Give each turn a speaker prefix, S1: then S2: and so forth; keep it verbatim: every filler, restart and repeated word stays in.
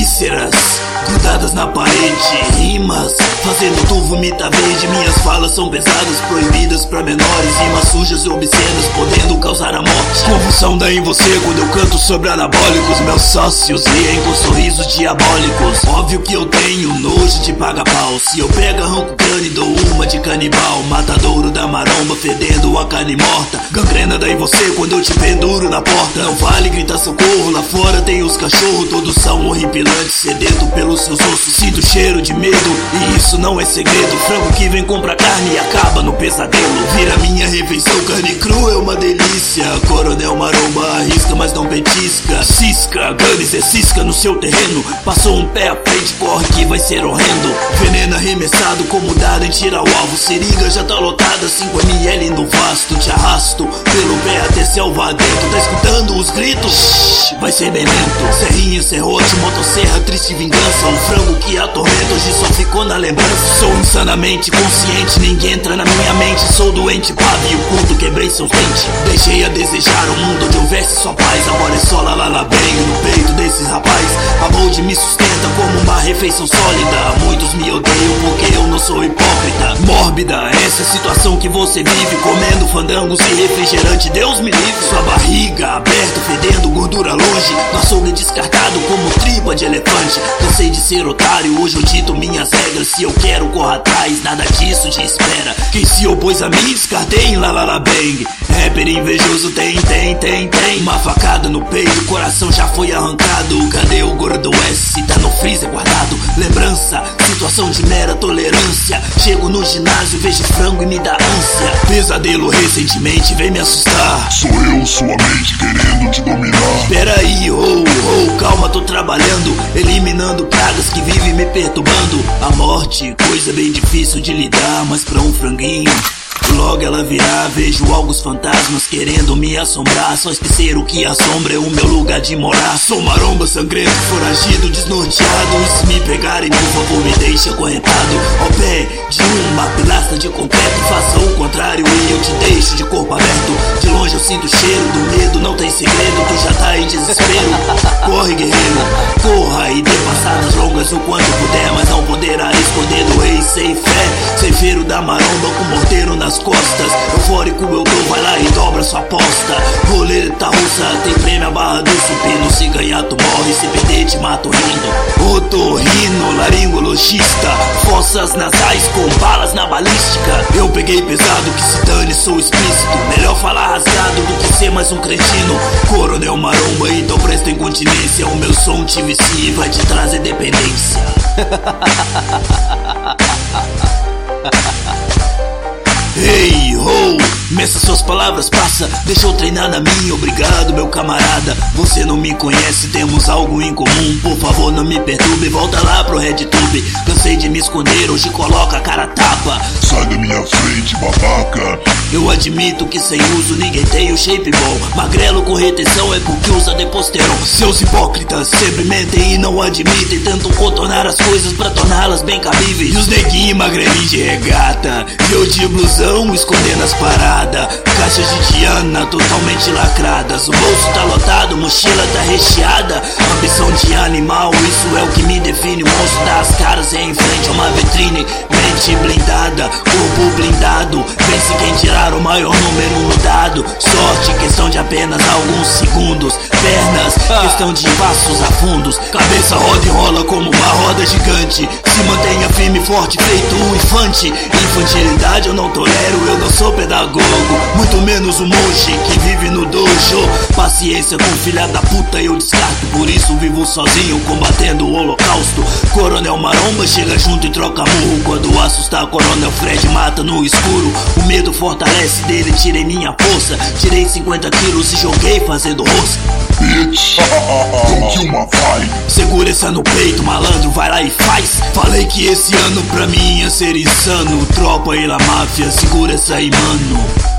S1: vísceras grudadas na parede, rimas fazendo tu vomitar verde. Minhas falas são pesadas, proibidas pra menores, rimas sujas e obscenas, podendo causar a morte. Convulsão dá em você quando eu canto sobre anabólicos. Meus sócios riem com sorrisos diabólicos. Óbvio que eu tenho nojo de paga-pau. Se eu pego, arranco o crânio e dou uma de canibal. Matadouro da maromba, fedendo a carne morta. Gangrena dá em você quando eu te penduro na porta. Não vale gritar socorro, lá fora tem os cachorros. Todos são horripilantes, sedento pelos seus ossos. Sinto cheiro de medo, e isso não é segredo. Frango que vem compra carne e acaba no pesadelo. Vira minha refeição, carne crua é uma delícia. Coronel Maromba arrisca, mas não petisca. Cisca, Gunnis é cisca no seu terreno. Passou um pé à frente, corre que vai ser horrendo. Veneno arremessado como dado em tira ao alvo. Seringa já tá lotada, cinco mililitros no vasto. Te arrasto pelo pé até selva dentro. Tá escutando os gritos? Shhh, vai ser memento. Serrinha, serrote, motosserra, triste vingança. Um frango que atormenta, hoje só ficou na lembrança. Sou insanamente consciente, ninguém entra na minha mente. Sou doente, pavio, curto, quebrei seus dentes. Deixei a desejar um mundo onde houvesse só paz. Agora é só lalalabengue no peito desses rapaz. A Bold me sustenta como uma refeição sólida. Muitos me odeiam porque eu não sou hipócrita. Mórbida, essa é a situação que você vive, comendo fandangos e refrigerante, Deus me livre. Sua barriga aberta, fedendo, gordura longe. No açougue descartado como tripa de elefante. Cansei de ser otário, hoje eu dito minhas regras. Se eu quero, corra atrás, nada disso te espera. Quem se opôs a mim, descartei em lalala-bang. Rapper invejoso tem, tem, tem, tem. Uma facada no peito, o coração já foi arrancado. Cadê o gordo S? Tá no freezer guardado. Lembrança, situação de mera tolerância. Chego no ginásio, vejo frango e me dá ânsia. Pesadelo recentemente vem me assustar.
S2: Sou eu, sua mente, querendo te dominar.
S1: Peraí, oh, oh, calma, tô trabalhando, eliminando pragas que vivem me perturbando. A morte, coisa bem difícil de lidar, mas pra um franguinho logo ela virá. Vejo alguns fantasmas querendo me assombrar. Só esquecer o que assombra é o meu lugar de morar. Sou maromba sangrento, foragido, desnorteado. E se me pegarem, por favor, me deixe acorrentado ao pé de uma pilastra de concreto. Faça o contrário e eu te deixo de corpo aberto. De longe eu sinto o cheiro do medo, não tem segredo. Tu já tá em desespero. Corre, guerreiro, corra e dê passadas longas o quanto puder, mas não poderá esconder do rei sem fé. Ceifeiro da maromba com morteiro nas costas. Eufórico eu dou, vai lá e dobra sua aposta. Roleta russa, tem prêmio a barra do supino. Se ganhar tu morre, se perder te mato rindo. Otorrino, laringologista, fossas nasais com balas na balística. Eu peguei pesado, que se dane, sou explícito. Melhor falar rasgado do que ser mais um cretino. Coronel Maromba, então presta incontinência. O meu som te vicia e vai te trazer dependência. Hey, ho, meça suas palavras, passa, deixa eu treinar na minha. Obrigado, meu camarada, você não me conhece, temos algo em comum. Por favor, não me perturbe, volta lá pro RedTube. Cansei de me esconder, hoje coloca a cara a tapa.
S2: Sai da minha frente, babaca.
S1: Eu admito que sem uso ninguém tem o shape bom. Magrelo com retenção é porque usa Deposteron. Seus hipócritas sempre mentem e não admitem. Tentam contornar as coisas pra torná-las bem cabíveis. E os neguinhos magrelinhos de regata, e eu de blusão escondendo as paradas. Caixas de Diana totalmente lacradas. O bolso tá lotado, mochila tá recheada. Ambição de animal, isso é o que me define. O monstro das caras é em frente a uma vitrine. Mente blindada, corpo blindado. Pense quem tirar o maior número no dado. Sorte, questão de apenas alguns segundos. Pernas, questão de passos a fundos. Cabeça roda e rola como uma roda gigante. Se mantenha firme e forte, feito um infante. Infantilidade eu não tolero, eu não sou pedagogo. Muito menos um monge que vive no dojo. Paciência com filha da puta eu descarto. Por isso vivo sozinho combatendo o holocausto. Coronel Maromba chega junto e troca murro. Quando assustar Coronel Fred mata no escuro. O medo fortalece dele, tirei minha força. Tirei cinquenta quilos e joguei fazendo rosca.
S2: Bitch, don't kill my vibe.
S1: Segura essa no peito, malandro, vai lá e faz. Falei que esse ano pra mim ia ser insano. Tropa e la máfia, segura essa aí, mano.